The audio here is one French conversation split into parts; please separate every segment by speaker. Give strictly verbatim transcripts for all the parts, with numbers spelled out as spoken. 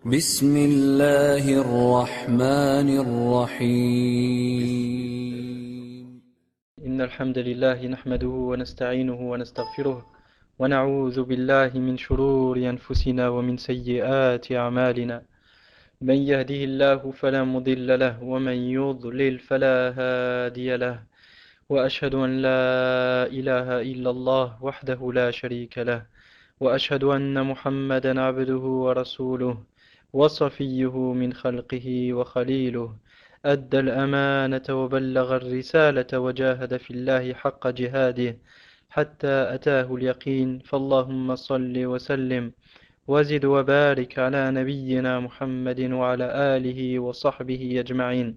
Speaker 1: بسم الله الرحمن الرحيم.
Speaker 2: إن الحمد لله نحمده ونستعينه ونستغفره ونعوذ بالله من شرور أنفسنا ومن سيئات أعمالنا. من يهده الله فلا مضل له ومن يضلل فلا هادي له، وأشهد أن لا إله إلا الله وحده لا شريك له، وأشهد أن محمدا عبده ورسوله وصفيه من خلقه وخليله، أدى الأمانة وبلغ الرسالة وجاهد في الله حق جهاده حتى أتاه اليقين. فاللهم صل وسلم وزد وبارك على نبينا محمد وعلى آله وصحبه أجمعين.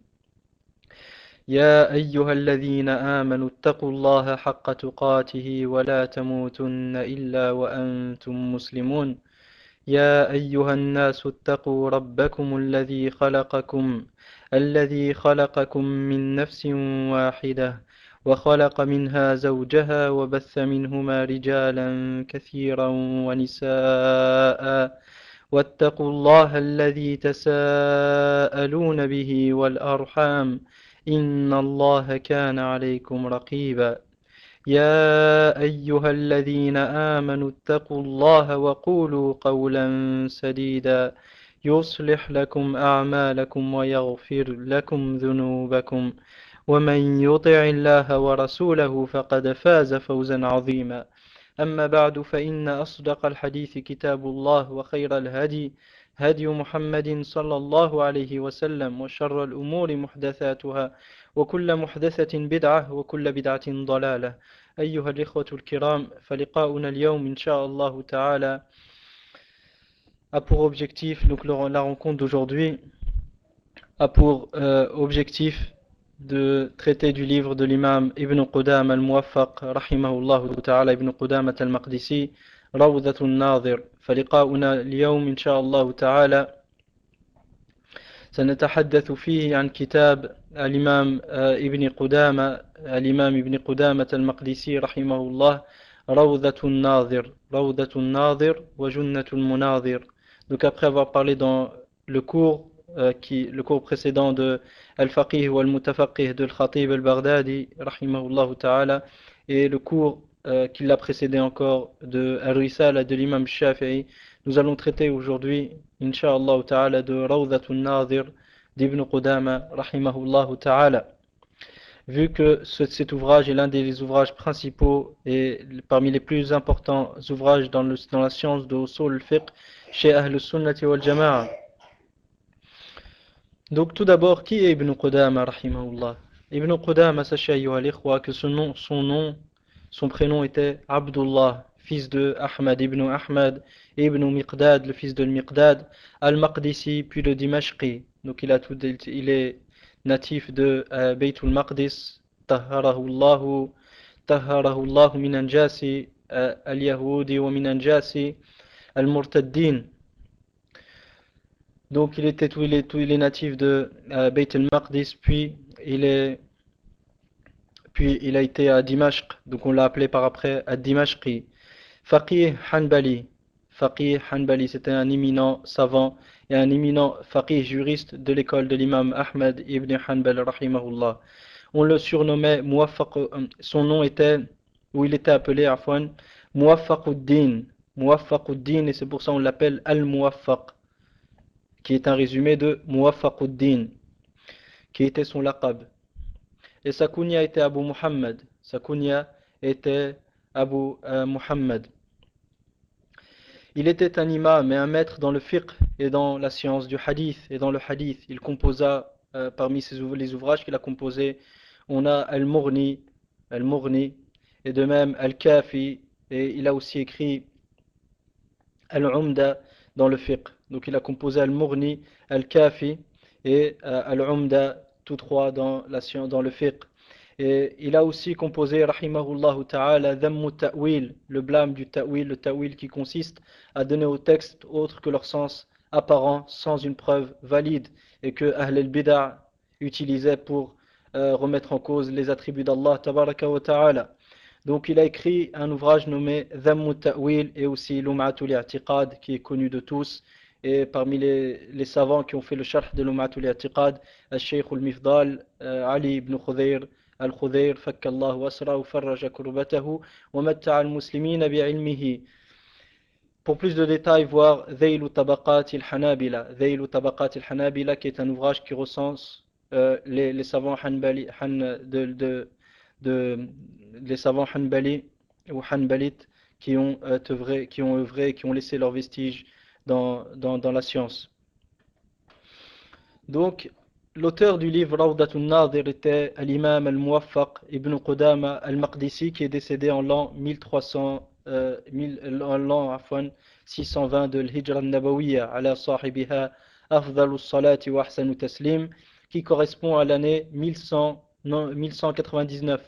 Speaker 2: يا أيها الذين آمنوا اتقوا الله حق تقاته ولا تموتن إلا وأنتم مسلمون. يا أيها الناس اتقوا ربكم الذي خلقكم الذي خلقكم من نفس واحدة وخلق منها زوجها وبث منهما رجالا كثيرا ونساء، واتقوا الله الذي تساءلون به والأرحام إن الله كان عليكم رقيبا. يا أيها الذين آمنوا اتقوا الله وقولوا قولا سديدا يصلح لكم أعمالكم ويغفر لكم ذنوبكم، ومن يطع الله ورسوله فقد فاز فوزا عظيما. أما بعد، فإن أصدق الحديث كتاب الله، وخير الهدي هدي محمد صلى الله عليه وسلم، وشر الأمور محدثاتها، وكل محدثة بدعة، وكل بدعة ضلالة. أيها الإخوة الكرام، فلقاؤنا اليوم إن شاء الله تعالى a pour objectif, donc la rencontre d'aujourd'hui a pour euh, objectif de traiter du livre de l'imam Ibn Qudama al-Muwaffaq rahimahullah ta'ala, Ibn Qudama al-Maqdisi, Rawdatun Nadir. فلقاؤنا اليوم إن شاء الله تعالى سنتحدث فيه عن كتاب الإمام ابن قدامة الإمام ابن قدامة المقدسي رحمه الله، روضة الناظر روضة الناظر وجنة المناظر. Donc après avoir parlé dans le cours euh, qui le cours précédent de Al-Faqih ou Al-Mutafaqih de Al-Khatib Al-Baghdadi rahimahullah ta'ala, et le cours euh, qui l'a précédé encore de Al-Risala de l'imam Shafi'i, nous allons traiter aujourd'hui Inch'Allah ta'ala de Rawdatun Nadir d'Ibn Qudama rahimahullah ta'ala. Vu que ce, cet ouvrage est l'un des ouvrages principaux et parmi les plus importants ouvrages dans, le, dans la science de Usul al-Fiqh chez Ahl al-Sunnati wal Jama'a. Donc tout d'abord, qui est Ibn Qudama rahimahullah? Ibn Qudama, sachez ayyuha al-ikhwa que son nom, son nom, son prénom était Abdullah, fils de Ahmad ibn Ahmad, ibn Miqdad, le fils de Miqdad, al-Maqdisi, puis le Dimashqi. Donc il, a tout, il est natif de euh, Baytul Maqdis, tahharahullahu, tahharahullahu min anjasi euh, al-Yahudi wa min anjasi al-Murtaddin. Donc il, était tout, il, est, tout, il est natif de euh, Baytul Maqdis, puis il est puis il a été à Dimashq, donc on l'a appelé par après à Dimashqi. Faqih Hanbali. Faqih Hanbali, c'était un éminent savant et un éminent faqih juriste de l'école de l'imam Ahmad ibn Hanbal rahimahullah. On le surnommait Muwaffaq, son nom était, ou il était appelé Afwan, Muwaffaquddin. Muwaffaquddin, et c'est pour ça qu'on l'appelle Al-Muwaffaq, qui est un résumé de Muwaffaquddin, qui était son laqab. Et sa kunya était Abu Muhammad. Sa kunya était Abu euh, Muhammad. Il était un imam et un maître dans le fiqh et dans la science du hadith. Et dans le hadith, il composa, euh, parmi ses, les ouvrages qu'il a composés, on a Al-Mughni, Al-Mughni, et de même Al-Kafi, et il a aussi écrit Al-Umda dans le fiqh. Donc il a composé Al-Mughni, Al-Kafi et euh, Al-Umda, tous trois dans, la, dans le fiqh. Et il a aussi composé, rahimahullah ta'ala, Dhammu ta'wil, le blâme du ta'wil, le ta'wil qui consiste à donner aux textes autre que leur sens apparent, sans une preuve valide, et que Ahl al-Bid'a utilisait pour euh, remettre en cause les attributs d'Allah tabaraka wa ta'ala. Donc il a écrit un ouvrage nommé Dhammu ta'wil et aussi Lum'atul i'tiqad, qui est connu de tous, et parmi les, les savants qui ont fait le sharh de l'Um'at al-I'tiqad, al-Sheikh al-Mifdal, euh, Ali ibn Khudayr, al-Khudayr, fakkallahu asra wa farraja kurbatahu wa matta'a al-muslimina bi'ilmihi. Pour plus de détails, voir Dhaylu Tabaqat al-Hanabila. Dhaylu Tabaqat al-Hanabila, qui est un ouvrage qui recense euh, les, les savants Hanbali, Han, de, de, de, les savants Hanbali ou Hanbalites qui ont euh, œuvré, qui ont œuvré, qui ont laissé leurs vestiges dans, dans, dans la science. Donc, l'auteur du livre Rawdatun Nadir était l'imam al-Muwaffaq ibn Qudama al-Maqdisi, qui est décédé en l'an mille trois cents, euh, en l'an six cent vingt de l'Hijra al-Nabawiyya, ala sahibiha afdalus salati wa ahsanu taslim, qui correspond à l'année mille cent quatre-vingt-dix-neuf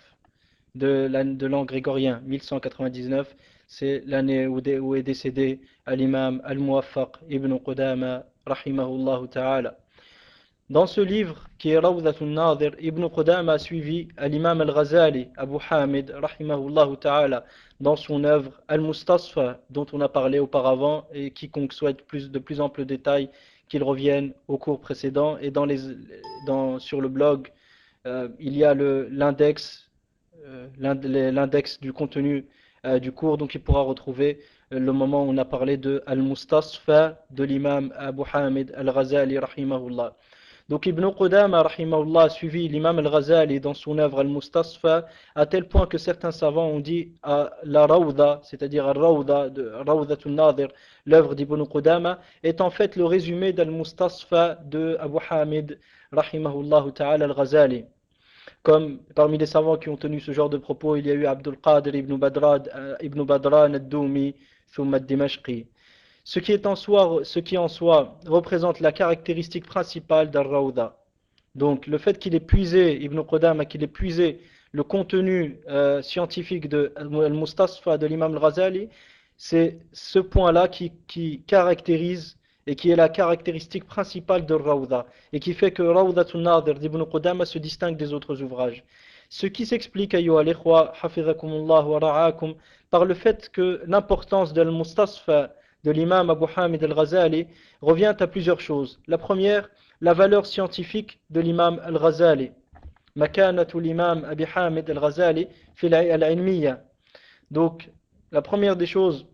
Speaker 2: de l'an grégorien. mille cent quatre-vingt-dix-neuf, c'est l'année où, où est décédé l'imam al-Muwaffaq ibn Qudama rahimahullah ta'ala. Dans ce livre qui est Rawdatun Nadir, Ibn Qudama a suivi l'imam al-Ghazali, Abu Hamid rahimahullah ta'ala, dans son œuvre Al-Mustasfa, dont on a parlé auparavant, et quiconque souhaite plus, de plus amples détails qu'il revienne au cours précédent. Et dans les, dans, sur le blog, euh, il y a l'index euh, l'index du contenu euh, du cours, donc il pourra retrouver euh, le moment où on a parlé de Al-Mustasfa de l'imam Abu Hamid al-Ghazali rahimahullah. Donc Ibn Qudama rahimahullah a suivi l'imam al-Ghazali dans son œuvre Al-Mustasfa, à tel point que certains savants ont dit à la Rawda, c'est-à-dire Al-Rawda de Rawdatun Nadir, l'œuvre d'Ibn Qudama, est en fait le résumé d'Al-Mustasfa de Abu Hamid rahimahullah ta'ala al-Ghazali. Comme parmi les savants qui ont tenu ce genre de propos, il y a eu Abdul Qadir ibn Badran, euh, ibn Badran ad-Doumi, thumma ad-Dimashqi. Ce qui, est en soi, ce qui en soi représente la caractéristique principale d'Al-Rawda. Donc le fait qu'il ait puisé, Ibn Qudama, qu'il ait puisé le contenu euh, scientifique de Al-Mustasfa de l'imam al-Ghazali, c'est ce point-là qui, qui caractérise et qui est la caractéristique principale de Rawda, et qui fait que Rawdatun Nadir d'Ibn Qudama se distingue des autres ouvrages. Ce qui s'explique, ayyuha al-ikhwa, hafizakumullah wa ra'akum, par le fait que l'importance de Al-Mustasfa de l'imam Abu Hamid al-Ghazali revient à plusieurs choses. La première, la valeur scientifique de l'imam al-Ghazali. Makanatu l'imam Abu Hamid al-Ghazali fil al-ilmiyya. Donc, la première des choses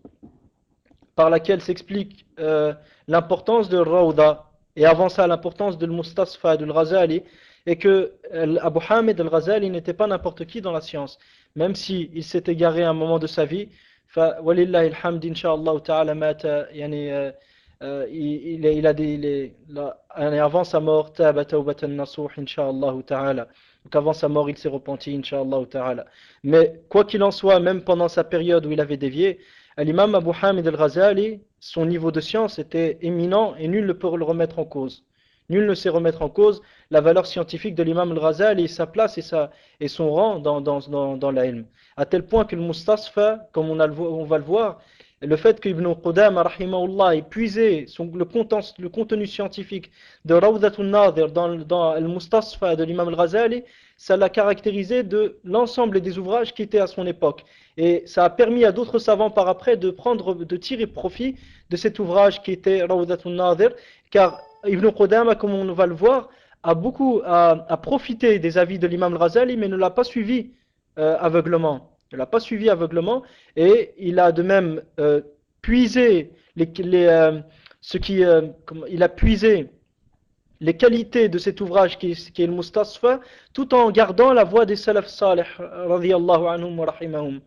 Speaker 2: par laquelle s'explique euh, l'importance de Rawda, et avant ça l'importance de Mustasfa de al-Ghazali, est que Abu Hamid al-Ghazali n'était pas n'importe qui dans la science, même s'il si s'est égaré à un moment de sa vie. فولله الحمد إن شاء الله تعالى مات يعني il, il a des, il est, là, avant sa mort تاب توبة نصوح إن شاء الله تعالى. Donc avant sa mort il s'est repenti إن شاء الله تعالى. Mais quoi qu'il en soit, même pendant sa période où il avait dévié, l'imam Abu Hamid al-Ghazali, son niveau de science était éminent et nul ne peut le remettre en cause. Nul ne sait remettre en cause la valeur scientifique de l'imam al-Ghazali et sa place et, sa, et son rang dans, dans, dans, dans l'ilm. À tel point que le Mustasfa, comme on, a le, on va le voir, le fait qu'Ibn Qudama rahimahullah ait puisé son, le, content, le contenu scientifique de Rawdatun Nadir dans, dans le Mustasfa de l'imam al-Ghazali, ça l'a caractérisé de l'ensemble des ouvrages qui étaient à son époque. Et ça a permis à d'autres savants par après de, prendre, de tirer profit de cet ouvrage qui était Rawdatun Nadir, car Ibn Qudama, comme on va le voir, a beaucoup a, a profité des avis de l'imam al-Ghazali, mais ne l'a pas suivi euh, aveuglement. Ne l'a pas suivi aveuglement, et il a de même euh, puisé les, les, euh, ce qui, euh, comme, il a puisé les qualités de cet ouvrage qui, qui est le Mustasfa, tout en gardant la voix des salaf salih, radiyallahu anhum wa rahimahum.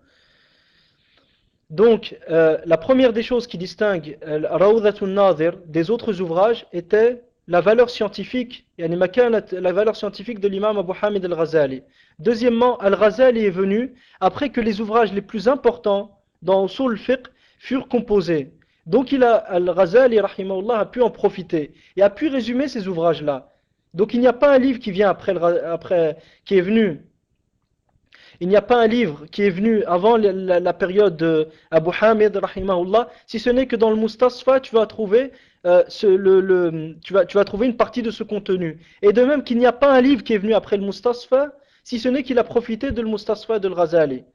Speaker 2: Donc, euh, la première des choses qui distingue euh, Rawdatun Nadir des autres ouvrages était la valeur scientifique, yani la valeur scientifique de l'imam Abu Hamid al-Ghazali. Deuxièmement, al-Ghazali est venu après que les ouvrages les plus importants dans Usul al-Fiqh furent composés. Donc, il a, al-Ghazali rahimahullah a pu en profiter et a pu résumer ces ouvrages-là. Donc, il n'y a pas un livre qui vient après, après qui est venu. Il n'y a pas un livre qui est venu avant la, la, la période de Abu Hamid rahimahullah, si ce n'est que dans le Mustasfa, tu vas trouver euh, ce, le, le, tu vas, tu vas trouver une partie de ce contenu. Et de même qu'il n'y a pas un livre qui est venu après le Mustasfa, si ce n'est qu'il a profité de le Mustasfa de Al-Ghazali.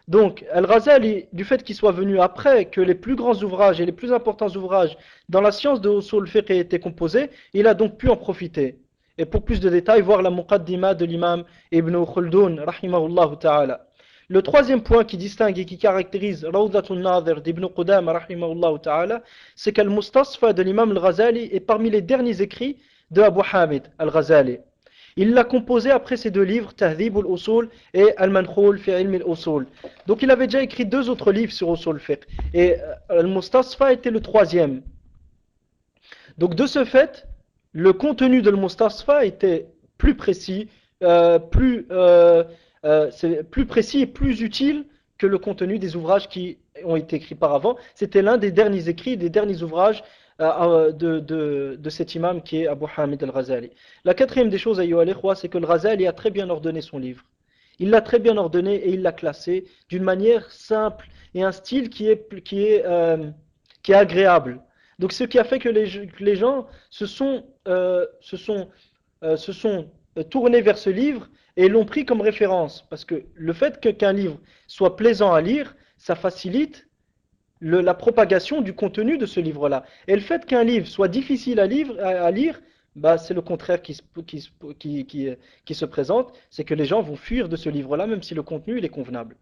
Speaker 2: Donc, Al-Ghazali, du fait qu'il soit venu après que les plus grands ouvrages et les plus importants ouvrages dans la science de Usul al-Fiqh aient été composés, il a donc pu en profiter. Et pour plus de détails, voir la Muqaddima de l'imam Ibn Khuldoun, rahimahullah ta'ala. Le troisième point qui distingue et qui caractérise Rawdatul Nadir d'Ibn Qudama, rahimahullah ta'ala, c'est qu'Al-Mustasfa de l'imam Al-Ghazali est parmi les derniers écrits de Abu Hamid Al-Ghazali. Il l'a composé après ses deux livres, Tahdhib al-Usul et Al-Mankhul fi ilm al-Usul. Donc il avait déjà écrit deux autres livres sur Usul al-Fiqh. Et Al-Mustasfa était le troisième. Donc de ce fait, le contenu de Al-Mustasfa était plus précis, euh, plus, euh, euh, c'est plus précis et plus utile que le contenu des ouvrages qui ont été écrits par avant. C'était l'un des derniers écrits, des derniers ouvrages de, de, de cet imam qui est Abu Hamid al-Ghazali. La quatrième des choses, c'est que le Ghazali a très bien ordonné son livre. Il l'a très bien ordonné et il l'a classé d'une manière simple et un style qui est, qui est, euh, qui est agréable. Donc ce qui a fait que les, que les gens se sont, euh, se sont, euh, se sont tournés vers ce livre et l'ont pris comme référence. Parce que le fait que, qu'un livre soit plaisant à lire, ça facilite Le, la propagation du contenu de ce livre-là. Et le fait qu'un livre soit difficile à, livre, à, à lire, bah, c'est le contraire qui, qui, qui, qui, qui se présente, c'est que les gens vont fuir de ce livre-là, même si le contenu il est convenable.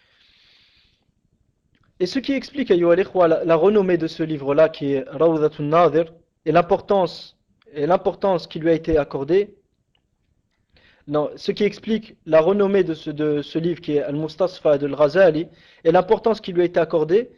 Speaker 2: Et ce qui explique la, la renommée de ce livre-là, qui est Rawdatun Nadir, et l'importance, et l'importance qui lui a été accordée, non, ce qui explique la renommée de ce, de ce livre qui est Al-Mustasfa de Al-Ghazali, et l'importance qui lui a été accordée,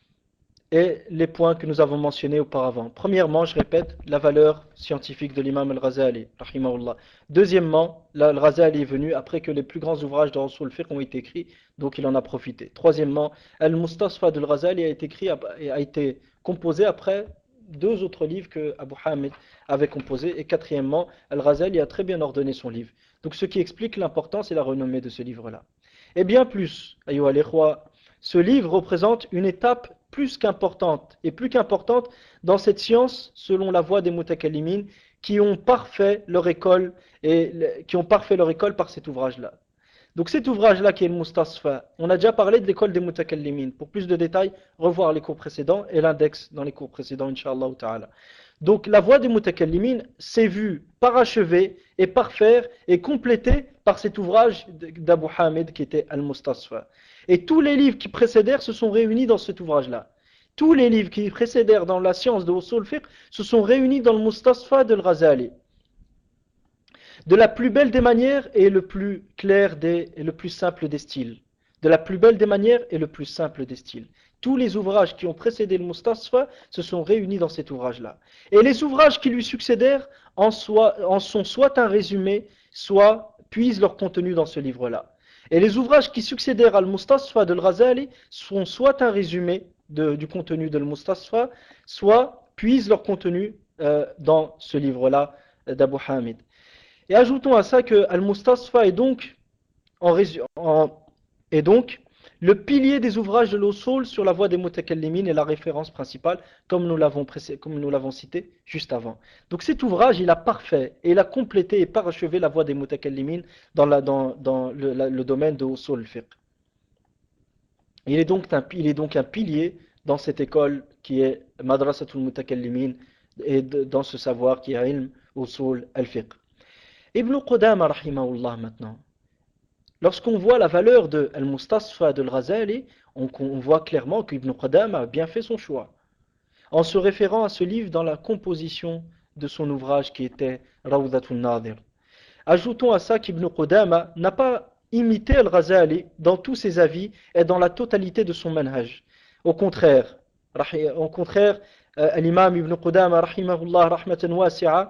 Speaker 2: et les points que nous avons mentionnés auparavant. Premièrement, je répète, la valeur scientifique de l'imam al-Ghazali, rahimahullah. Deuxièmement, al-Ghazali est venu après que les plus grands ouvrages de Usul al-Fiqh ont été écrits, donc il en a profité. Troisièmement, al-Mustasfa de al-Ghazali a été écrit, a été composé après deux autres livres que Abu Hamid avait composés. Et quatrièmement, al-Ghazali a très bien ordonné son livre. Donc ce qui explique l'importance et la renommée de ce livre-là. Et bien plus, ayyuha al-ikhwa, ce livre représente une étape plus qu'importante, et plus qu'importante dans cette science, selon la voie des mutakallimin, qui ont parfait leur école, et qui ont parfait leur école par cet ouvrage-là. Donc cet ouvrage-là qui est le Mustasfa, on a déjà parlé de l'école des mutakallimin. Pour plus de détails, revoir les cours précédents et l'index dans les cours précédents, Inch'Allah ta'ala. Donc la voie des mutakallimin s'est vue parachevée et parfaire et complétée par cet ouvrage d'Abu Hamid qui était Al-Mustasfa. Et tous les livres qui précédèrent se sont réunis dans cet ouvrage-là. Tous les livres qui précédèrent dans la science de Usul al-Fiqh se sont réunis dans le Mustasfa de Al-Ghazali. De la plus belle des manières et le plus clair des, et le plus simple des styles. De la plus belle des manières et le plus simple des styles. Tous les ouvrages qui ont précédé le Mustasfa se sont réunis dans cet ouvrage-là. Et les ouvrages qui lui succédèrent en, soit, en sont soit un résumé, soit puisent leur contenu dans ce livre-là. Et les ouvrages qui succédèrent à Al-Mustasfa de Al-Ghazali sont soit un résumé de, du contenu de Al-Mustasfa, soit puisent leur contenu euh, dans ce livre-là euh, d'Abu Hamid. Et ajoutons à ça que Al-Mustasfa est donc, en, en, est donc le pilier des ouvrages de l'Usul sur la voie des mutakallimin et la référence principale, comme nous l'avons comme nous l'avons cité juste avant. Donc cet ouvrage, il a parfait et il a complété et parachevé la voie des mutakallimin dans, la, dans, dans le, la, le domaine de Usul al-Fiqh. Il est donc un, il est donc un pilier dans cette école qui est Madrasatul Mutakallimin et de, dans ce savoir qui est Ilm Usul al-Fiqh. Ibn Qudama rahimahullah maintenant. Lorsqu'on voit la valeur de Al-Mustasfa de Al-Ghazali, on, on voit clairement qu'Ibn Qudama a bien fait son choix. En se référant à ce livre dans la composition de son ouvrage qui était Rawdatul Nadir. Ajoutons à ça qu'Ibn Qudama n'a pas imité Al-Ghazali dans tous ses avis et dans la totalité de son manhaj. Au contraire, au contraire, euh, l'imam Ibn Qudama rahimahullah rahmatan wasi'a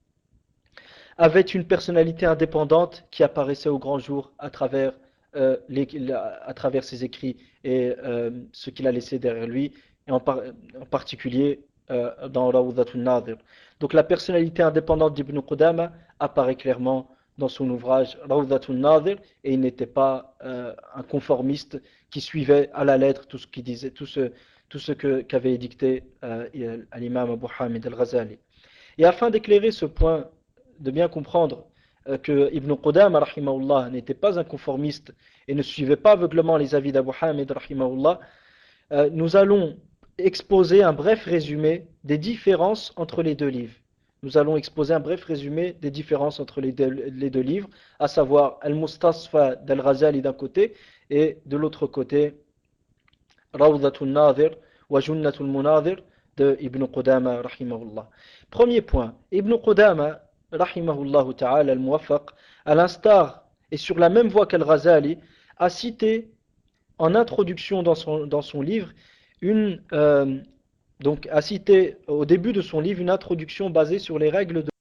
Speaker 2: avait une personnalité indépendante qui apparaissait au grand jour à travers, euh, les, à travers ses écrits et euh, ce qu'il a laissé derrière lui, et en, par, en particulier euh, dans Rawdatul Nadir. Donc la personnalité indépendante d'Ibn Qudama apparaît clairement dans son ouvrage Rawdatul Nadir, et il n'était pas euh, un conformiste qui suivait à la lettre tout ce qu'il disait, tout ce, tout ce que, qu'avait édicté euh, l'imam Abu Hamid al-Ghazali. Et afin d'éclairer ce point, de bien comprendre euh, que Ibn Qudama rahimahullah n'était pas un conformiste et ne suivait pas aveuglement les avis d'Abu Hamid rahimahullah, euh, nous allons exposer un bref résumé des différences entre les deux livres. Nous allons exposer un bref résumé des différences entre les deux, les deux livres, à savoir Al-Mustasfa d'Al-Ghazali d'un côté et de l'autre côté Rawdatul Nadir wa Junnatul Munadir de Ibn Qudama rahimahullah. Premier point, Ibn Qudama rahimahullah ta'ala al-Muwaffaq, à l'instar et sur la même voie qu'Al-Ghazali, a cité en introduction dans son, dans son livre une euh, donc a cité au début de son livre une introduction basée sur les règles de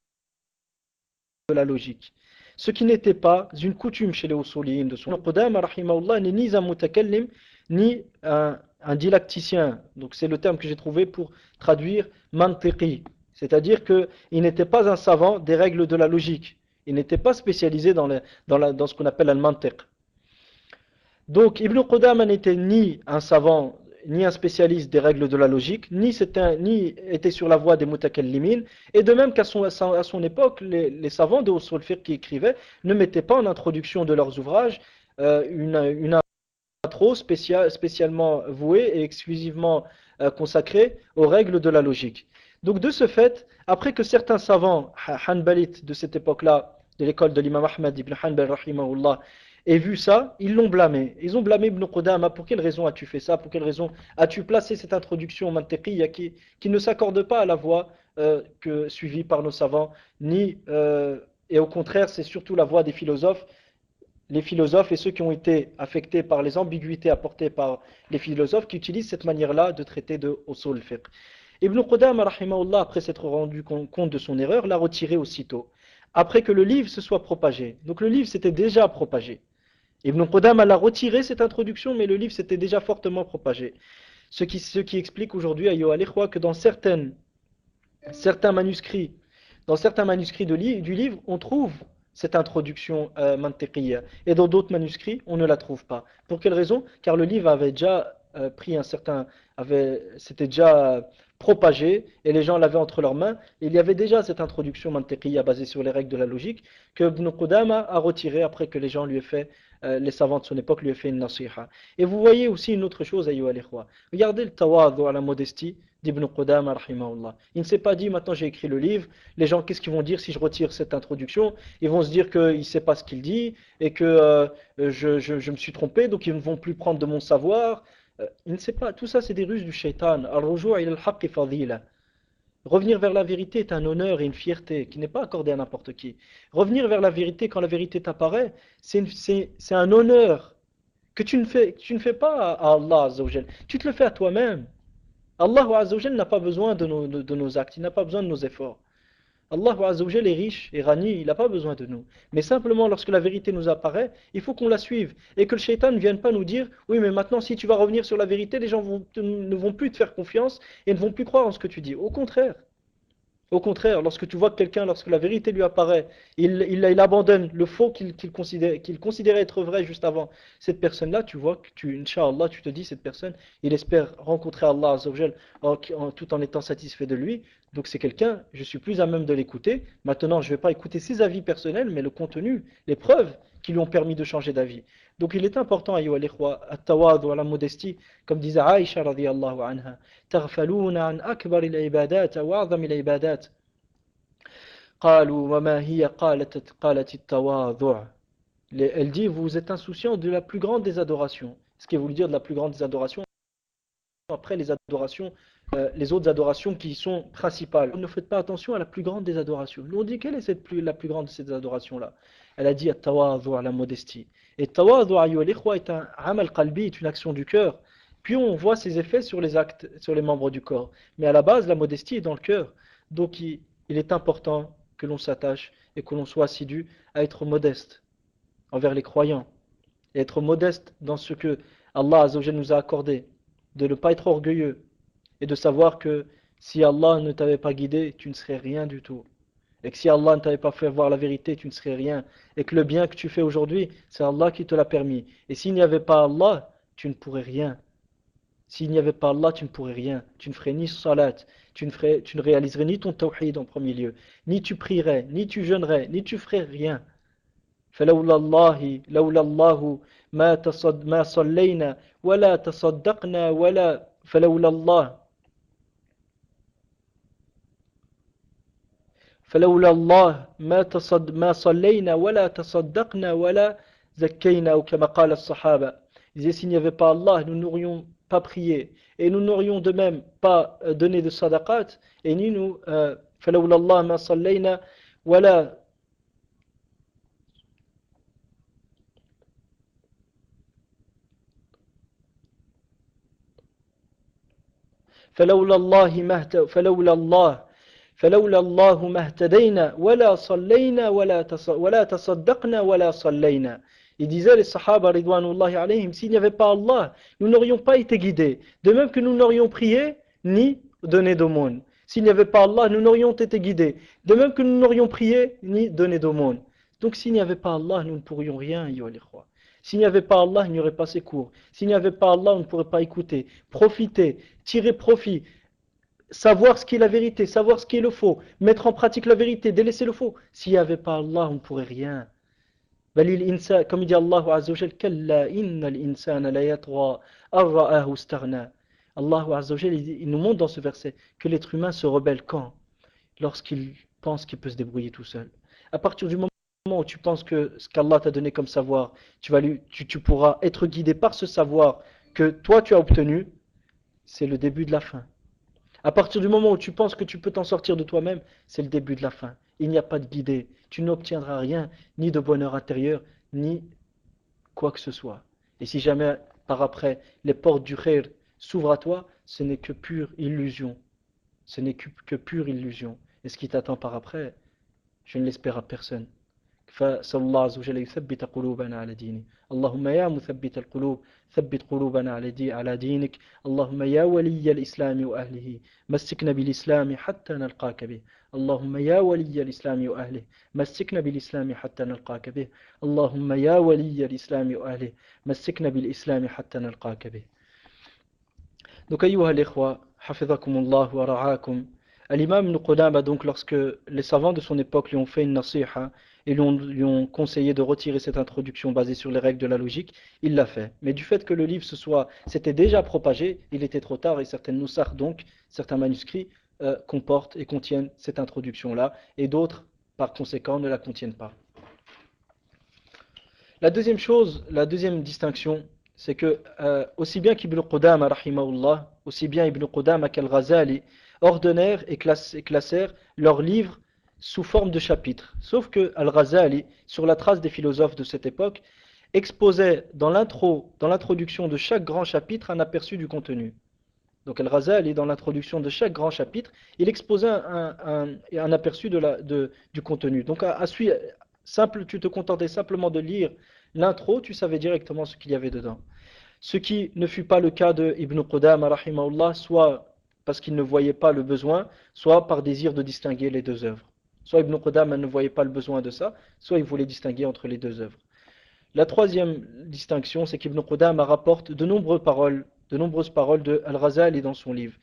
Speaker 2: la logique, ce qui n'était pas une coutume chez les usuliyin de son Ibn Qudama rahimahullah n'est ni un mutakallim ni un, un dilacticien. Donc c'est le terme que j'ai trouvé pour traduire mantiqi, c'est-à-dire que il n'était pas un savant des règles de la logique, il n'était pas spécialisé dans, le, dans, la, dans ce qu'on appelle al-mantiq. Donc Ibn Qudama n'était ni un savant ni un spécialiste des règles de la logique, ni, un, ni était sur la voie des mutakallimin, et de même qu'à son, à son époque, les, les savants de usul fiqh qui écrivaient ne mettaient pas en introduction de leurs ouvrages euh, une, une intro spécial, spécialement vouée et exclusivement euh, consacrée aux règles de la logique. Donc de ce fait, après que certains savants hanbalites de cette époque-là, de l'école de l'imam Ahmad ibn Hanbal rahimahullah, et vu ça, ils l'ont blâmé. Ils ont blâmé Ibn Qudama. Pour quelle raison as-tu fait ça? Pour quelle raison as-tu placé cette introduction mantiqiyya qui, qui ne s'accorde pas à la voie euh, que, suivie par nos savants, ni, euh, et au contraire, c'est surtout la voie des philosophes, les philosophes et ceux qui ont été affectés par les ambiguïtés apportées par les philosophes qui utilisent cette manière-là de traiter de usul fiqh. Ibn Qudama, rahimahullah, après s'être rendu compte de son erreur, l'a retiré aussitôt, après que le livre se soit propagé. Donc le livre s'était déjà propagé. Ibn Qudama l'a retiré cette introduction, mais le livre s'était déjà fortement propagé. Ce qui, ce qui explique aujourd'hui, ayyuha al-ikhwa, que dans certaines, certains manuscrits, dans certains manuscrits de li, du livre, on trouve cette introduction euh, mantiqiyya, et dans d'autres manuscrits, on ne la trouve pas. Pour quelle raison? Car le livre avait déjà euh, pris un certain, avait, c'était déjà euh, propagé, et les gens l'avaient entre leurs mains. Il y avait déjà cette introduction mantiqiyya basée sur les règles de la logique que Ibn Qudama a retiré après que les gens lui aient fait, euh, les savants de son époque lui aient fait une nasiha. Et vous voyez aussi une autre chose, ayyuha al-ikhwa. Regardez le tawadhu, à la modestie d'Ibn Qudama rahimahullah. Il ne s'est pas dit maintenant j'ai écrit le livre, les gens qu'est-ce qu'ils vont dire si je retire cette introduction? Ils vont se dire qu'il ne sait pas ce qu'il dit et que euh, je, je, je me suis trompé, donc ils ne vont plus prendre de mon savoir. Euh, il ne sait pas, tout ça c'est des ruses du shaitan. Al-rujou' ila al-haqq fadila. Revenir vers la vérité est un honneur et une fierté qui n'est pas accordé à n'importe qui. Revenir vers la vérité quand la vérité t'apparaît, c'est un honneur que tu ne fais, que tu ne fais pas à Allah Azza wa Jal. Tu te le fais à toi-même. Allah Azza wa Jal n'a pas besoin de nos, de, de nos actes, il n'a pas besoin de nos efforts. Allah Azza wa Jal est riche et rani, il n'a pas besoin de nous. Mais simplement, lorsque la vérité nous apparaît, il faut qu'on la suive. Et que le shaitan ne vienne pas nous dire, oui, mais maintenant, si tu vas revenir sur la vérité, les gens vont, ne vont plus te faire confiance et ne vont plus croire en ce que tu dis. Au contraire. Au contraire, lorsque tu vois que quelqu'un, lorsque la vérité lui apparaît, il, il, il abandonne le faux qu'il qu'il considérait, qu'il considérait être vrai juste avant. Cette personne-là, tu vois que tu, Inch'Allah, tu te dis, cette personne, il espère rencontrer Allah Azza wa Jal en, en, tout en étant satisfait de lui. Donc c'est quelqu'un, je suis plus à même de l'écouter. Maintenant, je ne vais pas écouter ses avis personnels, mais le contenu, les preuves qui lui ont permis de changer d'avis. Donc il est important, ayyuha al-ikhwa, at-tawadhu, à la modestie, comme disait Aïcha radiyallahu anha, taghfaluna an akbar al-ibadat wa a'zam al-ibadat. قالوا وما هي قالت قالت التواضع. Elle dit, vous êtes insouciants de la plus grande des adorations. Ce qui veut dire de la plus grande des adorations, après les adorations, euh, les autres adorations qui sont principales. Ne faites pas attention à la plus grande des adorations. Nous on dit, quelle est cette plus, la plus grande de ces adorations-là? Elle a dit, at-tawadhu, à la modestie. Et tawadhu, ayyuha al-ikhwa, est un amal qalbi, est une action du cœur. Puis on voit ses effets sur les actes, sur les membres du corps. Mais à la base, la modestie est dans le cœur. Donc il, il est important que l'on s'attache et que l'on soit assidu à être modeste envers les croyants. Et être modeste dans ce que Allah Azza wa Jalla nous a accordé. De ne pas être orgueilleux. Et de savoir que si Allah ne t'avait pas guidé, tu ne serais rien du tout. Et que si Allah ne t'avait pas fait voir la vérité, tu ne serais rien. Et que le bien que tu fais aujourd'hui, c'est Allah qui te l'a permis. Et s'il n'y avait pas Allah, tu ne pourrais rien. S'il n'y avait pas Allah, tu ne pourrais rien. Tu ne ferais ni salat, tu ne, ferais, tu ne réaliserais ni ton tawhid en premier lieu, ni tu prierais, ni tu jeûnerais, ni tu ferais rien. فلولا الله لولا الله ما تصد ما صلينا ولا تصدقنا ولا فلولا الله فلولا الله ما تصد ما صلينا ولا تصدقنا ولا زكينا أو كما قال الصحابة. Ils disaient, s'il n'y avait pas Allah, nous n'aurions pas prié et nous n'aurions de même pas donné de sadaqat et ni nous فلولا الله ما صلينا ولا فلولا الله ما فلولا الله فلولا الله ما اهتدينا ولا صلينا ولا ولا تصدقنا ولا صلينا. Il disait les Sahaba ridwanullahi alayhim, s'il n'y avait pas Allah, nous n'aurions pas été guidés. De même que nous n'aurions prié ni donné d'aumône. S'il n'y avait pas Allah, nous n'aurions été guidés. De même que nous n'aurions prié ni donné d'aumône. Donc s'il n'y avait pas Allah, nous ne pourrions rien, ayyuha al-ikhwa. S'il n'y avait pas Allah, il n'y aurait pas ces cours. S'il n'y avait pas Allah, on ne pourrait pas écouter, profiter, tirer profit, savoir ce qui est la vérité, savoir ce qui est le faux, mettre en pratique la vérité, délaisser le faux. S'il n'y avait pas Allah, on ne pourrait rien. Comme il dit Allah Azza wa Jal, Kalla innal insana la yatgha ar-ra'ahu istaghna. Allah Azza wa Jal, il nous montre dans ce verset que l'être humain se rebelle quand? Lorsqu'il pense qu'il peut se débrouiller tout seul. À partir du moment où tu penses que ce qu'Allah t'a donné comme savoir, tu, vas lui, tu, tu pourras être guidé par ce savoir que toi tu as obtenu, c'est le début de la fin. À partir du moment où tu penses que tu peux t'en sortir de toi-même, c'est le début de la fin. Il n'y a pas de guidée. Tu n'obtiendras rien, ni de bonheur intérieur, ni quoi que ce soit. Et si jamais, par après, les portes du khair s'ouvrent à toi, ce n'est que pure illusion. Ce n'est que, que pure illusion. Et ce qui t'attend par après, je ne l'espère à personne. فصلى الله عز وجل يثبت قلوبنا على دينه اللهم يا مثبت القلوب ثبت قلوبنا على دي على دينك اللهم يا ولي الإسلام وأهله مسكنا بالإسلام حتى نلقاك به اللهم يا ولي الإسلام وأهله مسكنا بالإسلام حتى نلقاك به اللهم يا ولي الإسلام وأهله مسكنا بالإسلام حتى نلقاك به. Donc أيها الإخوة حفظكم الله ورعاكم. L'imam Ibn Qudama, donc, lorsque les savants de son époque lui ont fait une nasiha et lui ont, lui ont conseillé de retirer cette introduction basée sur les règles de la logique, il l'a fait. Mais du fait que le livre se soit, s'était déjà propagé, il était trop tard et certaines nusakh, donc, certains manuscrits, euh, comportent et contiennent cette introduction-là et d'autres, par conséquent, ne la contiennent pas. La deuxième chose, la deuxième distinction, c'est que euh, aussi bien qu'Ibn Qudama, rahimahullah, aussi bien Ibn Qudama qu'Al-Ghazali, ordonnèrent et classèrent leurs livres sous forme de chapitres. Sauf que Al-Ghazali, sur la trace des philosophes de cette époque, exposait dans l'intro, dans l'introduction de chaque grand chapitre un aperçu du contenu. Donc Al-Ghazali, dans l'introduction de chaque grand chapitre, il exposait un, un, un aperçu de la, de, du contenu. Donc à, à suivre, simple, tu te contentais simplement de lire l'intro, tu savais directement ce qu'il y avait dedans. Ce qui ne fut pas le cas de Ibn Qudama, rahimahullah, soit parce qu'il ne voyait pas le besoin, soit par désir de distinguer les deux œuvres. Soit Ibn Qudama ne voyait pas le besoin de ça, soit il voulait distinguer entre les deux œuvres. La troisième distinction, c'est qu'Ibn Qudama rapporte de nombreuses paroles, de nombreuses paroles de Al-Ghazali dans son livre.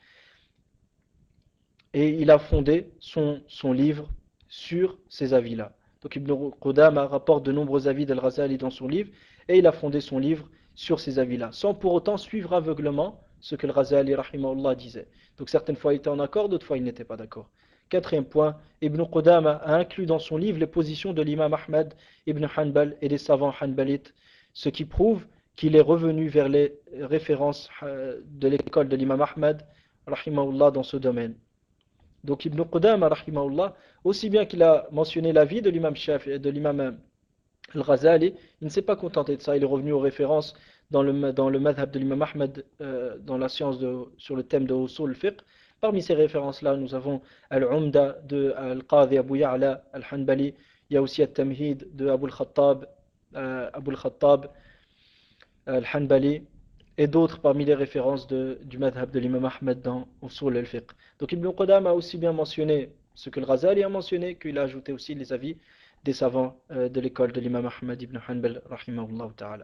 Speaker 2: Et il a fondé son, son livre sur ces avis-là. Donc Ibn Qudama rapporte de nombreux avis d'Al-Ghazali dans son livre, et il a fondé son livre sur ces avis-là, sans pour autant suivre aveuglement ce que Al-Ghazali rahimahullah disait. Donc certaines fois il était en accord, d'autres fois il n'était pas d'accord. Quatrième point, Ibn Qudama a inclus dans son livre les positions de l'imam Ahmad ibn Hanbal et des savants hanbalites, ce qui prouve qu'il est revenu vers les références de l'école de l'imam Ahmad rahimahullah dans ce domaine. Donc Ibn Qudama rahimahullah, aussi bien qu'il a mentionné l'avis de l'imam Shafi, de l'imam Al-Ghazali, il ne s'est pas contenté de ça, il est revenu aux références dans le, dans le madhab de l'imam Ahmed, euh, dans la science de, sur le thème de Usul al-Fiqh. Parmi ces références-là, nous avons Al-Umda de Al-Qadhi Abu Ya'la Al-Hanbali, il y a aussi Al-Tamhid de Abu al-Khattab, euh, Abu al-Khattab Al-Hanbali, et d'autres parmi les références de, du madhab de l'imam Ahmed dans Usul al-Fiqh. Donc Ibn Qudama a aussi bien mentionné ce que le Ghazali a mentionné, qu'il a ajouté aussi les avis des savants euh, de l'école de l'imam Ahmed ibn Hanbal rahimahullah ta'ala.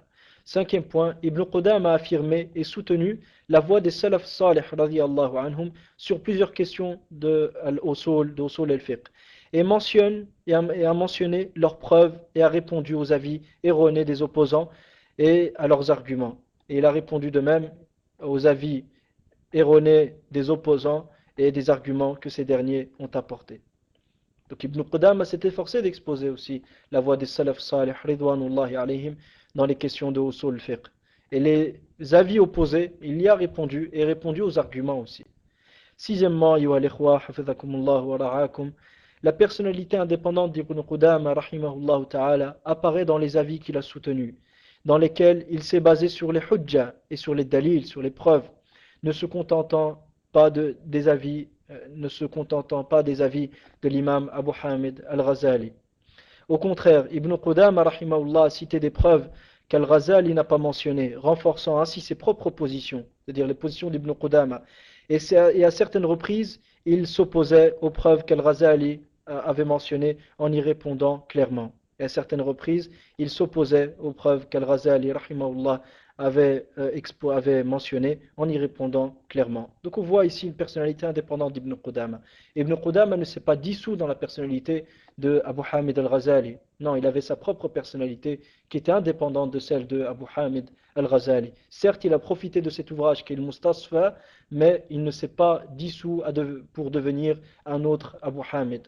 Speaker 2: Cinquième point, Ibn Qudam a affirmé et soutenu la voix des salaf salih radiyallahu anhum sur plusieurs questions de al-usul, d'usul al-fiqh, et mentionne et a, et a mentionné leurs preuves et a répondu aux avis erronés des opposants et à leurs arguments. Et il a répondu de même aux avis erronés des opposants et des arguments que ces derniers ont apportés. Donc Ibn Qudama s'est efforcé d'exposer aussi la voix des salaf salih ridwanullahi alayhim dans les questions de usul al-fiqh. Et les avis opposés, il y a répondu et répondu aux arguments aussi. Sixièmement, ayyuha al-ikhwa, hafidhakumullah wa ra'akum, la personnalité indépendante d'Ibn Qudama rahimahullah ta'ala apparaît dans les avis qu'il a soutenus, dans lesquels il s'est basé sur les hujja et sur les dalils, sur les preuves, ne se contentant pas de, des avis, euh, ne se contentant pas des avis de l'imam Abu Hamid al-Ghazali. Au contraire, Ibn Qudama rahimahullah a cité des preuves qu'Al-Ghazali n'a pas mentionnées, renforçant ainsi ses propres positions, c'est-à-dire les positions d'Ibn Qudama. Et, et à certaines reprises, il s'opposait aux preuves qu'Al-Ghazali avait mentionnées en y répondant clairement. Et à certaines reprises, il s'opposait aux preuves qu'Al-Ghazali rahimahullah avait, euh, expo, avait mentionnées en y répondant clairement. Donc on voit ici une personnalité indépendante d'Ibn Qudama. Ibn Qudama ne s'est pas dissous dans la personnalité de Abu Hamid al-Ghazali. Non, il avait sa propre personnalité qui était indépendante de celle de Abu Hamid al-Ghazali. Certes, il a profité de cet ouvrage qui est le Mustasfa, mais il ne s'est pas dissous à de, pour devenir un autre Abu Hamid.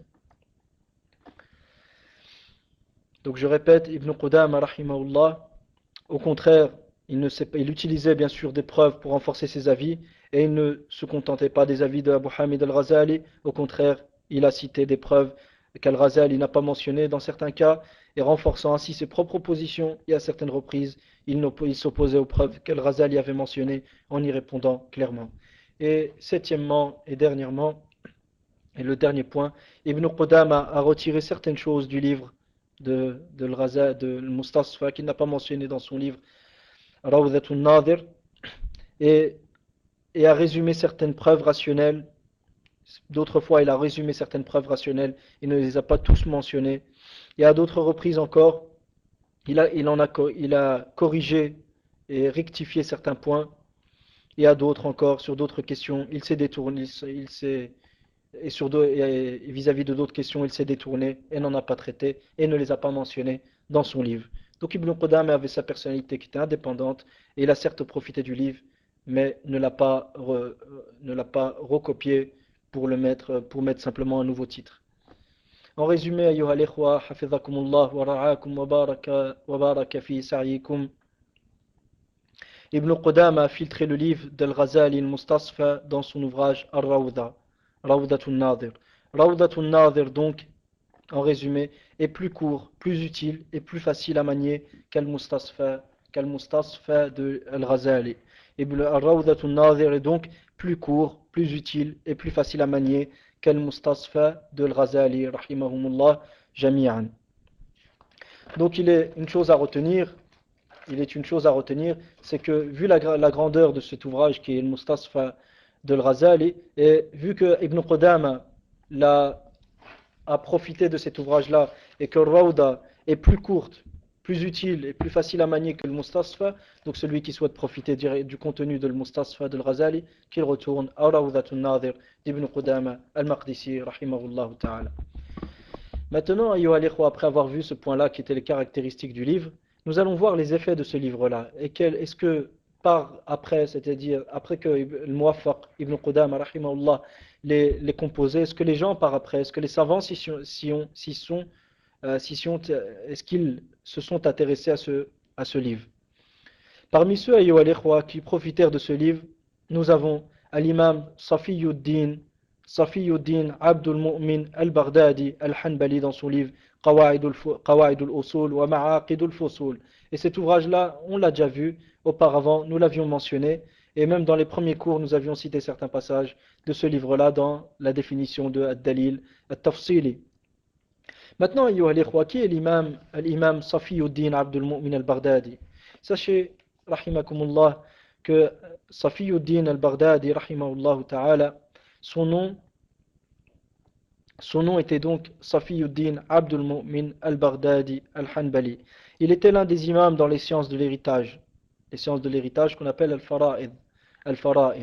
Speaker 2: Donc je répète, Ibn Qudama rahimahullah, au contraire, il, ne sait pas, il utilisait bien sûr des preuves pour renforcer ses avis, et il ne se contentait pas des avis de Abu Hamid al-Ghazali. Au contraire, il a cité des preuves qu'Al-Ghazali n'a pas mentionnées dans certains cas, et renforçant ainsi ses propres positions, et à certaines reprises, il, il s'opposait aux preuves qu'Al-Ghazali avait mentionnées en y répondant clairement. Et septièmement et dernièrement, et le dernier point, Ibn Qudama a retiré certaines choses du livre de, de, de, de Mustasfa qu'il n'a pas mentionné dans son livre Rawdatun Nadir, et, et a résumé certaines preuves rationnelles. D'autres fois, il a résumé certaines preuves rationnelles, il ne les a pas tous mentionnées. Et à d'autres reprises encore, il a, il en a, il a corrigé et rectifié certains points. Et à d'autres encore, sur d'autres questions, il s'est détourné, il s'est, et sur et vis-à-vis de d'autres questions, il s'est détourné et n'en a pas traité et ne les a pas mentionnées dans son livre. Donc Ibn Qudama avait sa personnalité qui était indépendante, et il a certes profité du livre, mais ne l'a pas, re, ne l'a pas recopié pour le mettre, pour mettre simplement un nouveau titre. En résumé, ayyuha al-ikhwa, hafidhakumullah wa ra'akum wa baraka, wa baraka fi sa'yikum. Ibn Qudama a filtré le livre d'Al-Ghazali al-Mustasfa dans son ouvrage Ar-Rawda, Rawdatun Nadir. Rawdatun Nadir, donc, en résumé, est plus court, plus utile et plus facile à manier qu'Al-Mustasfa, qu'Al-Mustasfa de Al-Ghazali. Ibn Rawdatun Nadir est donc plus court, plus utile et plus facile à manier qu'Al-Mustasfa de Al-Ghazali, rahimahumullah, jami'an. Donc il est une chose à retenir, il est une chose à retenir, c'est que vu la, la grandeur de cet ouvrage qui est le Mustasfa de Al-Ghazali, et vu que Ibn Qudama l'a a profité de cet ouvrage-là, et que Rawda est plus courte, plus utile et plus facile à manier que le Mustasfa, donc celui qui souhaite profiter du, du contenu de le Mustasfa de Al-Ghazali, qu'il retourne à Rawdatun Nadir d'Ibn Qudama al-Maqdisi, rahimahullah ta'ala. Maintenant, ayyuha al-ikhwa, après avoir vu ce point-là qui était les caractéristiques du livre, nous allons voir les effets de ce livre-là. Et quel, est-ce que par après, c'est-à-dire après que le Muwaffaq Ibn Qudama rahimahullah les, les composés, est-ce que les gens par après, est-ce que les savants s'y sont, s'y ont, s'y sont, euh, s'y sont, est-ce qu'ils se sont intéressés à ce, à ce livre? Parmi ceux, ayyuha al-ikhwa, qui profitèrent de ce livre, nous avons l'imam Safiyuddin Safiyuddin Abdul Mu'min al-Baghdadi al-Hanbali dans son livre Qawa'id al-Usul wa Ma'aqid al-Fusul. Et cet ouvrage-là, on l'a déjà vu auparavant, nous l'avions mentionné, et même dans les premiers cours, nous avions cité certains passages de ce livre-là dans la définition de Ad-Dalil At-Tafsili. Maintenant, ayyuha al-ikhwa, qui est l'imam, l'imam Safiyuddin Abdul Mu'min al-Baghdadi? Sachez, rahimakumullah, que Safiyuddin al-Baghdadi, rahimahullah ta'ala, son nom, son nom était donc Safiyuddin Abdul Mu'min al-Baghdadi al-Hanbali. Il était l'un des imams dans les sciences de l'héritage. les sciences de l'héritage qu'on appelle al-fara'id. Al-fara'id.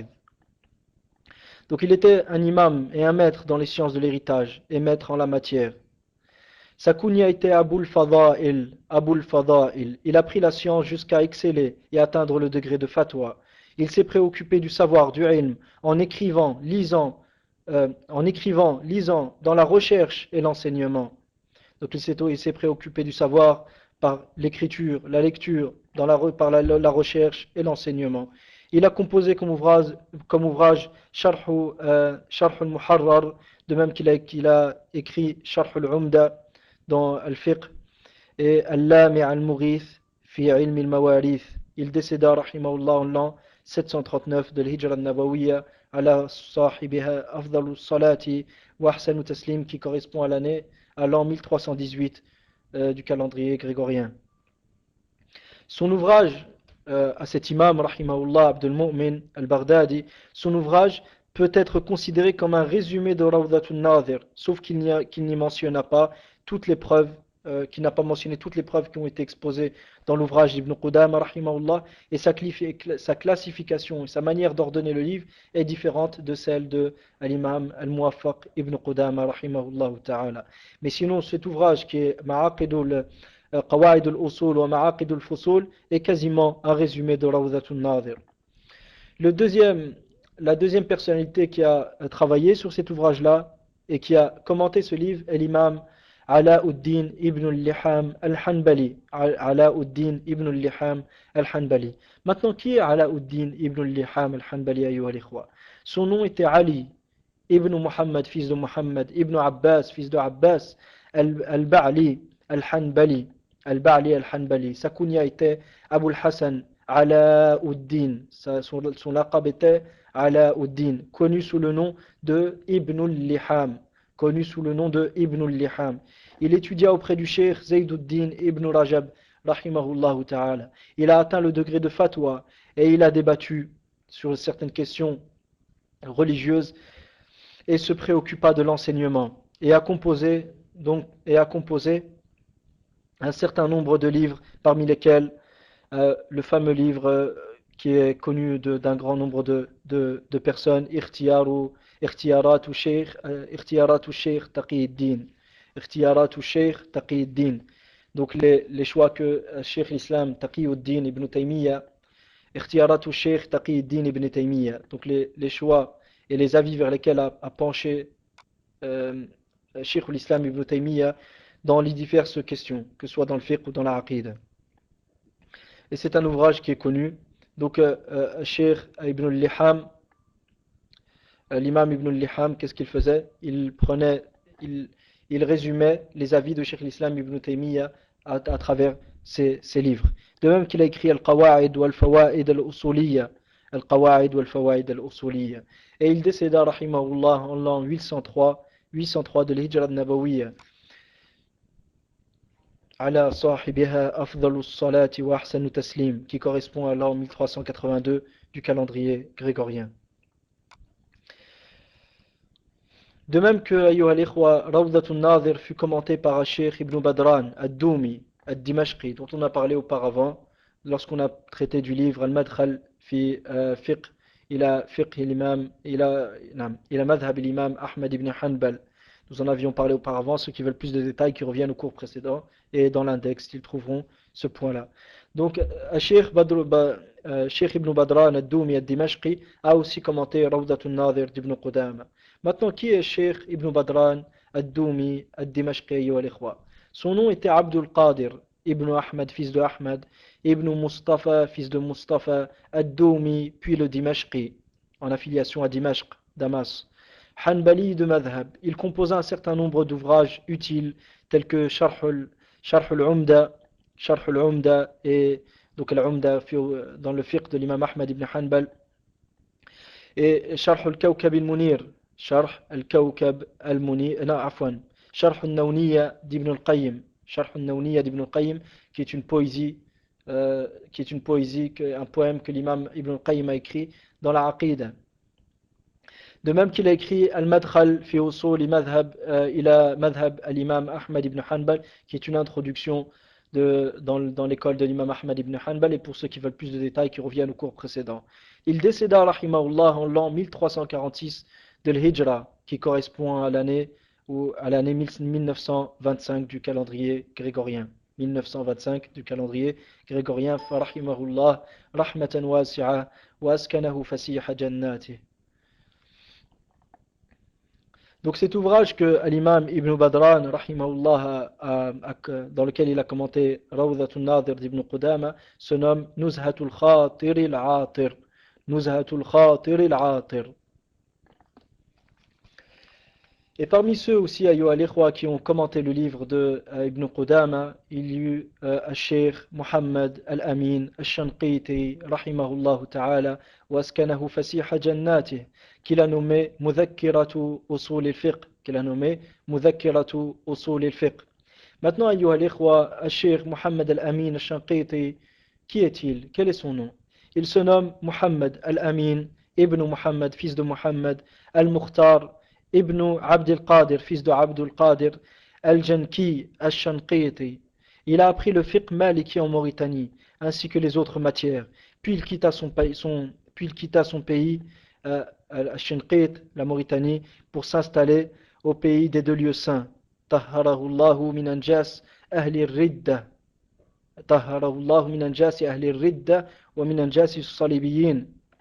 Speaker 2: Donc il était un imam et un maître dans les sciences de l'héritage et maître en la matière. Sa kunya était Abul Fada'il, Abul Fada'il. Il a pris la science jusqu'à exceller et atteindre le degré de fatwa. Il s'est préoccupé du savoir, du ilm, en écrivant, lisant, euh, en écrivant, lisant, dans la recherche et l'enseignement. Donc il s'est, il s'est préoccupé du savoir par l'écriture, la lecture, dans la, par la, la recherche et l'enseignement. Il a composé comme ouvrage, comme ouvrage Sharh euh, al-Muharrar, de même qu'il a, qu'il a écrit Sharh al-Umda dans Al-Fiqh et Al-Lami' al-Mughith fi ilm al-Mawarith. Il décéda rahimahullah en l'an sept cent trente-neuf de l'Hijra al-Nabawiyya ala sahibiha afdalu salati wa ahsanu taslim, qui correspond à l'année à l'an mille trois cent dix-huit euh, du calendrier grégorien. Son ouvrage euh, à cet imam rahimahullah Abdul Mu'min al-Baghdadi, son ouvrage peut être considéré comme un résumé de Rawdatun Nadir, sauf qu'il n'y, a, qu'il n'y mentionna pas toutes les preuves, euh, qu'il n'a pas mentionné toutes les preuves qui ont été exposées dans l'ouvrage d'Ibn Qudama rahimahullah, et sa, sa classification et sa manière d'ordonner le livre est différente de celle de l'imam al-Muwaffaq Ibn Qudama rahimahullah ta'ala. Mais sinon, cet ouvrage qui est Ma'aqidul Qawa'id al-Usul wa Ma'aqid al-Fusul est quasiment un résumé de Rawdatun Nadir. Le deuxième, la deuxième personnalité qui a travaillé sur cet ouvrage-là et qui a commenté ce livre est l'imam Alauddin ibn al-Liham al-Hanbali. Alauddin ibn al-Liham al-Hanbali. Maintenant, qui est Alauddin ibn al-Liham al-Hanbali, ayyuha al-ikhwa? Son nom était Ali ibn Muhammad, fils de Muhammad, ibn Abbas, fils de Abbas, al-Ba'li al-Hanbali. Al-Ba'li al-Hanbali. Sa kunya était Abu al-Hassan Alauddin. Son, son laqab était Alauddin, connu sous le nom de Ibn al-Liham. Connu sous le nom de Ibn al-Liham. Il étudia auprès du cheikh Zayduddin ibn Rajab, rahimahullah ta'ala. Il a atteint le degré de fatwa et il a débattu sur certaines questions religieuses et se préoccupa de l'enseignement et a composé, donc, et a composé un certain nombre de livres, parmi lesquels euh, le fameux livre euh, qui est connu de, d'un grand nombre de, de, de personnes, Irtiyaru Irtiyaratu Sheikh Irtiyaratu Sheikh Taqiyuddin. Irtiyaratu Sheikh Taqiyuddin. Donc les, les choix que Sheikh l'Islam Taqiyuddin ibn Taymiyyah, Irtiyaratu Sheikh Taqiyuddin ibn Taymiyyah. Donc les, les choix et les avis vers lesquels a, a penché euh, Sheikh l'Islam ibn Taymiyyah dans les diverses questions, que ce soit dans le fiqh ou dans la aqid. Et c'est un ouvrage qui est connu. Donc euh, euh, Sheikh ibn al-Liham, l'imam Ibn al-Liham, qu'est-ce qu'il faisait? Il prenait, il, il résumait les avis de Cheikh l'Islam Ibn Taymiyyah à, à travers ses, ses livres. De même qu'il a écrit Al-Qawa'id wal-Fawa'id al-Usuliyya, Al-Qawa'id wal-Fawa'id al-Usuliyya. Et il décéda, rahimahullah, en l'an huit cent trois de l'Hijra al-Nabawiyya. Ala sahibiha afdalu salati wa ahsanu taslim, qui correspond à l'an mille trois cent quatre-vingt-deux du calendrier grégorien. De même que ayyuha al-ikhwa, Rawdatun Nadir fut commenté par Cheikh Ibn Badran ad-Doumi ad-Dimashqi, dont on a parlé auparavant lorsqu'on a traité du livre Al-Madkhal fi uh, fiqh ila fiqh l'imam ila ila madhhab l'imam Ahmad ibn Hanbal. Nous en avions parlé auparavant. Ceux qui veulent plus de détails qui reviennent au cours précédent et dans l'index, ils trouveront ce point-là. Donc Cheikh uh, Cheikh Ibn Badran ad-Doumi ad-Dimashqi a aussi commenté Rawdatun Nadir d'Ibn Qudama. Maintenant, qui est Cheikh Ibn Badran ad-Doumi ad-Dimashqi, ayyuha al-ikhwa? Son nom était Abdul Qadir Ibn Ahmad, fils de Ahmad, Ibn Mustafa, fils de Mustafa, ad-Doumi, puis le Dimashqi, en affiliation à Dimashq, Damas. Hanbali de Madhab. Il composa un certain nombre d'ouvrages utiles, tels que Sharh al-Umda, Sharh al-Umda, et donc al-Umda dans le fiqh de l'imam Ahmad ibn Hanbal, et Sharh al-Kawkab al-Munir, Sharh al-Kawkab al-Munir, non, afwan, Sharh al-Nawniya d'Ibn al-Qayyim, Sharh al-Nawniya d'Ibn al-Qayyim, qui est une poésie, euh, qui est une poésie, un poème que l'imam Ibn al-Qayyim a écrit dans la Aqida. De même qu'il a écrit Al-Madkhal fi usul madhhab ila madhhab al-imam Ahmad ibn Hanbal, qui est une introduction de, dans, dans l'école de l'imam Ahmad ibn Hanbal, et pour ceux qui veulent plus de détails, qui reviennent au cours précédent. Il décéda, rahimahullah, en l'an mille trois cent quarante-six de l'Hijra, qui correspond à l'année ou à l'année mille neuf cent vingt-cinq du calendrier grégorien. mille neuf cent vingt-cinq du calendrier grégorien. Farahimahullah, rahmatan wasi'a, wa askanahu fasiha jannati. Donc cet ouvrage que l'imam Ibn Badran, rahimahullah, a, a, a, dans lequel il a commenté Rawdatul Nadir d'Ibn Qudama, se nomme Nuzhatul Khatir al-Atir. Nuzhatul Khatir al-Atir. Et parmi ceux aussi, ayyuha al-ikhwa, qui ont commenté le livre de euh, Ibn Qudama, il y eut euh, al-Sheikh Muhammad al-Amin al-Shanqiti, rahimahullah ta'ala, wa askanahu fasiha jannatih, qu'il a nommé Mudhakkiratu usul al-fiqh, qu'il a nommé Mudhakkiratu usul al-fiqh. Maintenant, ayyuha al-ikhwa, al-Sheikh Muhammad al-Amin al-Shanqiti, qui est-il? Quel est son nom? Il se nomme Muhammad al-Amin, Ibn Muhammad, fils de Muhammad, al-Mukhtar, Ibn Abd al-Qadir, fils de Abd al-Qadir, al-Janki, al-Shanqiti. Il a appris le fiqh maliki en Mauritanie, ainsi que les autres matières. Puis il quitta son pays, son, puis il quitta son pays euh, al-Shanqit, la Mauritanie, pour s'installer au pays des deux lieux saints. Tahharahullahu min anjas ahli ridda. Tahharahullahu min anjas ahli ridda wa min anjas salibiyin.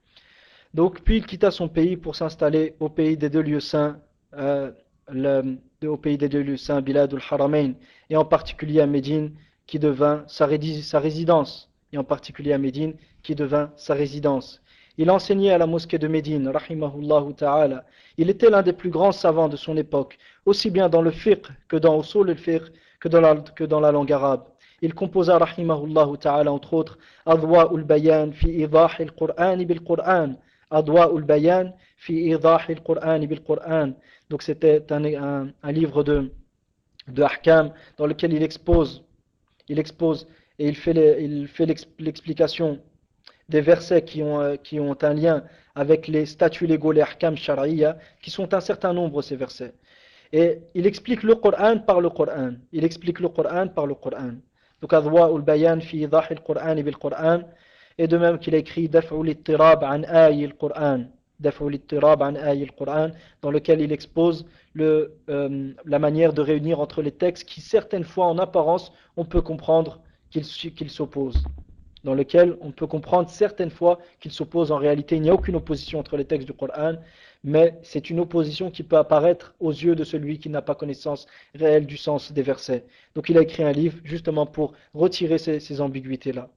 Speaker 2: Donc, puis il quitta son pays pour s'installer au pays des deux lieux saints, euh, le, au pays des deux lieux saints, Bilad al-Haramain, et en particulier à Médine, qui devint sa, sa résidence, et en particulier à Médine, qui devint sa résidence. Il enseignait à la mosquée de Médine, rahimahullahu ta'ala. Il était l'un des plus grands savants de son époque, aussi bien dans le fiqh que dans usul al-fiqh, que dans la, que dans la langue arabe. Il composa, rahimahullahu ta'ala, entre autres, Adwa ul-Bayan fi idah al-Qur'an bil-Qur'an, Adwa ul-Bayan fi idah al-Qur'an bil-Qur'an. Donc c'était un, un, un livre de, de ahkam dans lequel il expose, il expose et il fait, les, il fait l'explication des versets qui ont, qui ont un lien avec les statuts légaux, les ahkam shar'iyya, qui sont un certain nombre ces versets. Et il explique le Coran par le Coran. Il explique le Coran par le Coran. Donc Adwa ul-Bayan fi idah al-Qur'an bil-Qur'an. Et de même qu'il a écrit Daf'u l'ittirab an ayi al-Qur'an, Daf'u l'ittirab an ayi al-Qur'an, dans lequel il expose le, euh, la manière de réunir entre les textes qui certaines fois en apparence on peut comprendre qu'ils qu'ils s'opposent, dans lequel on peut comprendre certaines fois qu'ils s'opposent. En réalité il n'y a aucune opposition entre les textes du Coran, mais c'est une opposition qui peut apparaître aux yeux de celui qui n'a pas connaissance réelle du sens des versets. Donc il a écrit un livre justement pour retirer ces, ces ambiguïtés-là.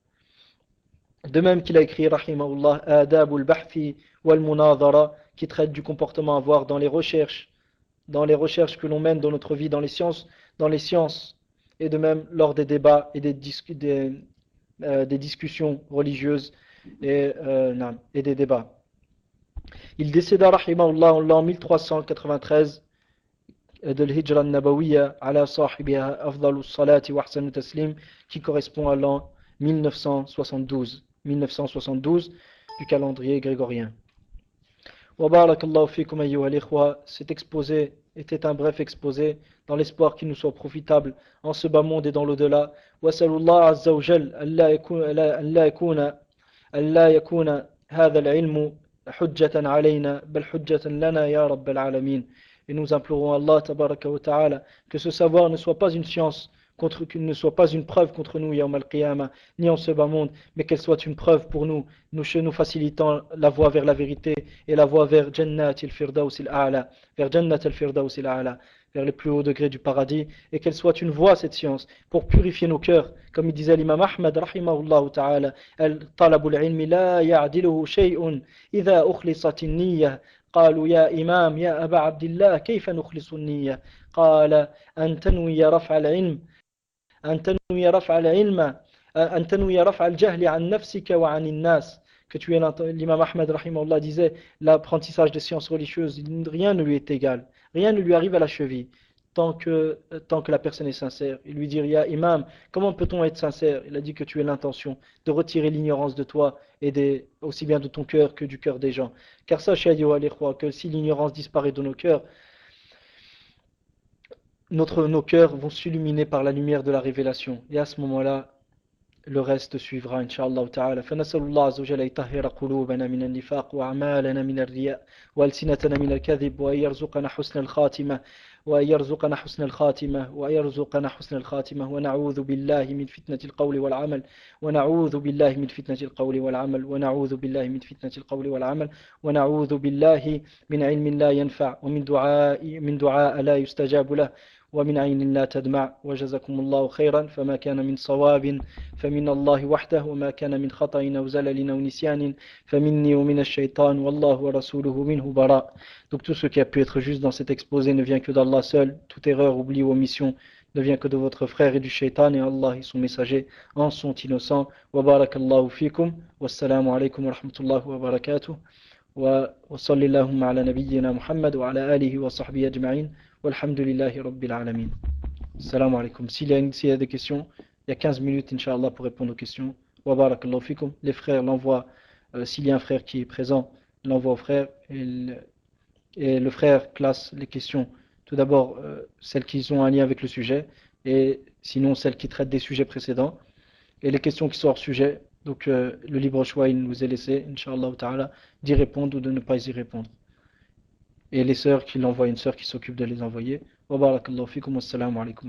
Speaker 2: De même qu'il a écrit, rahimahullah, Adab al-Bahthi wal-Munadhara, qui traite du comportement à avoir dans les recherches, dans les recherches que l'on mène dans notre vie, dans les sciences, dans les sciences, et de même lors des débats et des, discu des, euh, des discussions religieuses et, euh, non, et des débats. Il décéda, rahimahullah, en l'an mille trois cent quatre-vingt-treize de l'Hijra al-Nabawiyya, ala sahibiha afdalus salati wa ahsanu taslim, qui correspond à l'an mille neuf cent soixante-douze. mille neuf cent soixante-douze du calendrier grégorien. Wa barakallahu fikum ayyuha al-ikhwa. Cet exposé était un bref exposé dans l'espoir qu'il nous soit profitable en ce bas monde et dans l'au-delà. Wa sallallahu azza wa jal an la yakuna an la yakuna hadha al-ilmu hujjatan alayna bal hujjatan lana ya rabbal alamin. Et nous implorons Allah tabaraka wa ta'ala que ce savoir ne soit pas une science contre qu'il ne soit pas une preuve contre nous yawm al-qiyamah, ni en ce bas monde, mais qu'elle soit une preuve pour nous, nous, nous facilitant la voie vers la vérité et la voie vers Jannat al-Firdaus al-A'la, vers Jannat al-Firdaus al-A'la, vers les plus hauts degrés du paradis, et qu'elle soit une voie, cette science, pour purifier nos cœurs, comme il disait l'imam Ahmad rahimahullah ta'ala, al-talabul ilmi la ya'diluhu shay'un idha ukhlisat an-niyyah. قالوا يا إمام يا أبا عبد الله كيف نخلص النية قال أن تنوي رفع العلم أن تنوي رفع العلم أن تنوي رفع الجهل عن نفسك وعن الناس. Que tu es l'imam Ahmed rahimahullah disait, l'apprentissage des sciences religieuses, rien ne lui est égal, rien ne lui arrive à la cheville tant que, tant que la personne est sincère. Il lui dit, ya imam, comment peut-on être sincère? Il a dit que tu as l'intention de retirer l'ignorance de toi et des, aussi bien de ton cœur que du cœur des gens. Car sachez, que si l'ignorance disparaît de nos cœurs, notre, nos cœurs vont s'illuminer par la lumière de la révélation. Et à ce moment-là, le reste suivra, Inch'Allah ta'ala. فنسأل الله عز وجل يطهر قلوبنا من النفاق وأعمالنا من الرياء وألسنتنا من الكذب وأن يرزقنا حسن الخاتمة وأن يرزقنا حسن الخاتمة وأن يرزقنا حسن الخاتمة ونعوذ بالله من فتنة القول والعمل ونعوذ بالله من فتنة القول والعمل ونعوذ بالله من فتنة القول والعمل ونعوذ بالله من علم لا ينفع ومن دعاء من دعاء لا يستجاب له ومن عين لا تدمع وجزاكم الله خيرا فما كان من صواب فمن الله وحده وما كان من خطأ أو زلل أو نسيان فمني ومن الشيطان والله ورسوله منه براء. Donc tout ce qui a pu être juste dans cet exposé ne vient que d'Allah seul. Toute erreur, oubli ou omission ne vient que de votre frère et du shaitan, et Allah et son messager en sont innocents. Wa barakallahu fikum. Wassalamu alaikum wa rahmatullahi wa barakatuh. وصلى اللهم على نبينا محمد وعلى آله وصحبه أجمعين والحمد لله رب العالمين. Salam alaikum. S'il y a, s'il y a des questions, il y a quinze minutes, Inch'Allah, pour répondre aux questions. Wa barakallahu fikum. Les frères l'envoient, euh, s'il y a un frère qui est présent, l'envoie au frère. Et le, et le frère classe les questions. Tout d'abord, euh, celles qui ont un lien avec le sujet, et sinon celles qui traitent des sujets précédents. Et les questions qui sont hors sujet, donc euh, le libre choix, il nous est laissé, Inch'Allah ta'ala, d'y répondre ou de ne pas y répondre. Et les sœurs qui l'envoient, une sœur qui s'occupe de les envoyer. Wa barakallahu fikum, wassalamu alaikum.